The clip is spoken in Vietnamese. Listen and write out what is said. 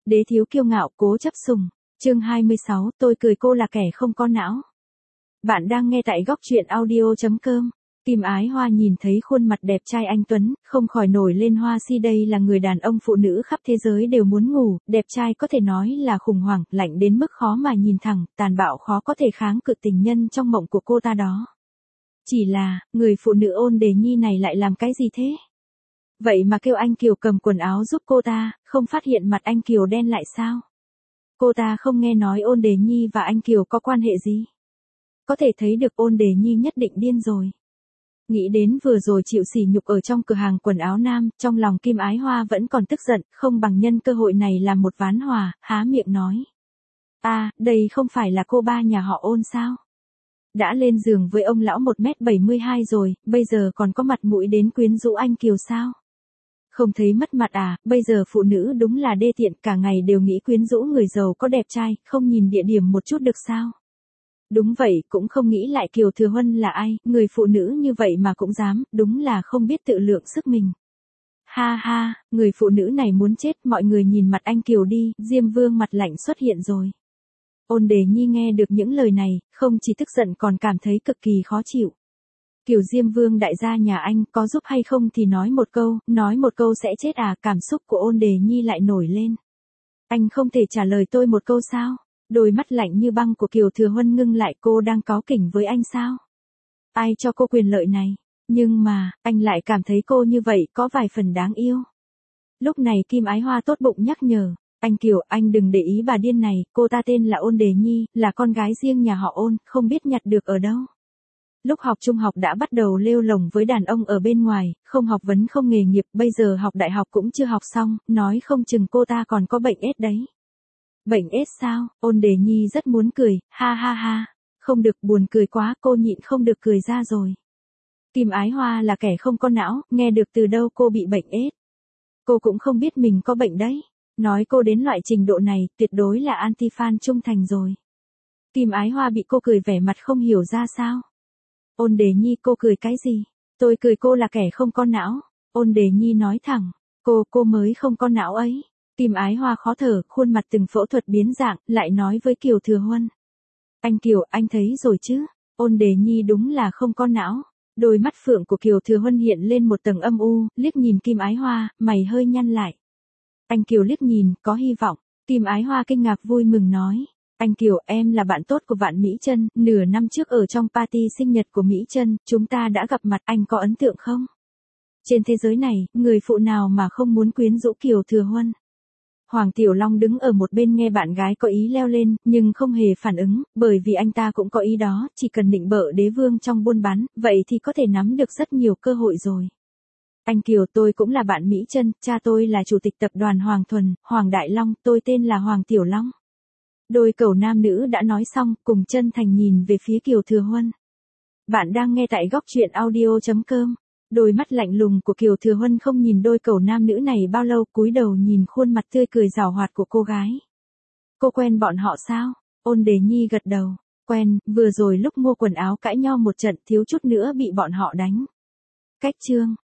Đế thiếu kiêu ngạo, cố chấp sùng. Chương 26, tôi cười cô là kẻ không có não. Bạn đang nghe tại góc truyện audio.com. Kim Ái Hoa nhìn thấy khuôn mặt đẹp trai anh Tuấn, không khỏi nổi lên hoa si. Đây là người đàn ông phụ nữ khắp thế giới đều muốn ngủ, đẹp trai có thể nói là khủng hoảng, lạnh đến mức khó mà nhìn thẳng, tàn bạo khó có thể kháng cự tình nhân trong mộng của cô ta đó. Chỉ là, người phụ nữ Ôn Đề Nhi này lại làm cái gì thế? Vậy mà kêu anh Kiều cầm quần áo giúp cô ta, không phát hiện mặt anh Kiều đen lại sao? Cô ta không nghe nói Ôn Đề Nhi và anh Kiều có quan hệ gì? Có thể thấy được Ôn Đề Nhi nhất định điên rồi. Nghĩ đến vừa rồi chịu sỉ nhục ở trong cửa hàng quần áo nam, trong lòng Kim Ái Hoa vẫn còn tức giận, không bằng nhân cơ hội này làm một ván hòa, há miệng nói. Đây không phải là cô ba nhà họ Ôn sao? Đã lên giường với ông lão 1m72 rồi, bây giờ còn có mặt mũi đến quyến rũ anh Kiều sao? Không thấy mất mặt à, bây giờ phụ nữ đúng là đê tiện, cả ngày đều nghĩ quyến rũ người giàu có đẹp trai, không nhìn địa điểm một chút được sao? Đúng vậy, cũng không nghĩ lại Kiều Thừa Huân là ai, người phụ nữ như vậy mà cũng dám, đúng là không biết tự lượng sức mình. Ha ha, người phụ nữ này muốn chết, mọi người nhìn mặt anh Kiều đi, Diêm Vương mặt lạnh xuất hiện rồi. Ôn Đề Nhi nghe được những lời này, không chỉ tức giận còn cảm thấy cực kỳ khó chịu. Kiều Diêm Vương đại gia nhà anh, có giúp hay không thì nói một câu sẽ chết à, cảm xúc của Ôn Đề Nhi lại nổi lên. Anh không thể trả lời tôi một câu sao? Đôi mắt lạnh như băng của Kiều Thừa Huân ngưng lại, cô đang cáu kỉnh với anh sao? Ai cho cô quyền lợi này? Nhưng mà, anh lại cảm thấy cô như vậy có vài phần đáng yêu. Lúc này Kim Ái Hoa tốt bụng nhắc nhở. Anh Kiều, anh đừng để ý bà điên này, cô ta tên là Ôn Đề Nhi, là con gái riêng nhà họ Ôn, không biết nhặt được ở đâu. Lúc học trung học đã bắt đầu lêu lồng với đàn ông ở bên ngoài, không học vấn không nghề nghiệp, bây giờ học đại học cũng chưa học xong, nói không chừng cô ta còn có bệnh ết đấy. Bệnh ết sao? Ôn Đề Nhi rất muốn cười, ha ha ha. Không được, buồn cười quá, cô nhịn không được cười ra rồi. Kim Ái Hoa là kẻ không có não, nghe được từ đâu cô bị bệnh ết. Cô cũng không biết mình có bệnh đấy. Nói cô đến loại trình độ này, tuyệt đối là anti-fan trung thành rồi. Kim Ái Hoa bị cô cười vẻ mặt không hiểu ra sao. Ôn Đề Nhi, cô cười cái gì? Tôi cười cô là kẻ không có não. Ôn Đề Nhi nói thẳng, cô mới không có não ấy. Kim Ái Hoa khó thở, khuôn mặt từng phẫu thuật biến dạng, lại nói với Kiều Thừa Huân. Anh Kiều, anh thấy rồi chứ? Ôn Đề Nhi đúng là không có não. Đôi mắt phượng của Kiều Thừa Huân hiện lên một tầng âm u, liếc nhìn Kim Ái Hoa, mày hơi nhăn lại. Anh Kiều liếc nhìn, có hy vọng. Kim Ái Hoa kinh ngạc vui mừng nói. Anh Kiều, em là bạn tốt của Vạn Mỹ Trân, nửa năm trước ở trong party sinh nhật của Mỹ Trân, chúng ta đã gặp mặt, anh có ấn tượng không? Trên thế giới này, người phụ nào mà không muốn quyến rũ Kiều Thừa Huân? Hoàng Tiểu Long đứng ở một bên nghe bạn gái có ý leo lên, nhưng không hề phản ứng, bởi vì anh ta cũng có ý đó, chỉ cần nịnh bợ đế vương trong buôn bán, vậy thì có thể nắm được rất nhiều cơ hội rồi. Anh Kiều, tôi cũng là bạn Mỹ Trân, cha tôi là chủ tịch tập đoàn Hoàng Thuần, Hoàng Đại Long, tôi tên là Hoàng Tiểu Long. Đôi cẩu nam nữ đã nói xong, cùng chân thành nhìn về phía Kiều Thừa Huân. Bạn đang nghe tại góc truyện audio.com. Đôi mắt lạnh lùng của Kiều Thừa Huân không nhìn đôi cẩu nam nữ này bao lâu, cúi đầu nhìn khuôn mặt tươi cười giảo hoạt của cô gái. Cô quen bọn họ sao? Ôn Đề Nhi gật đầu. Quen, vừa rồi lúc mua quần áo cãi nhau một trận thiếu chút nữa bị bọn họ đánh. Cách chương.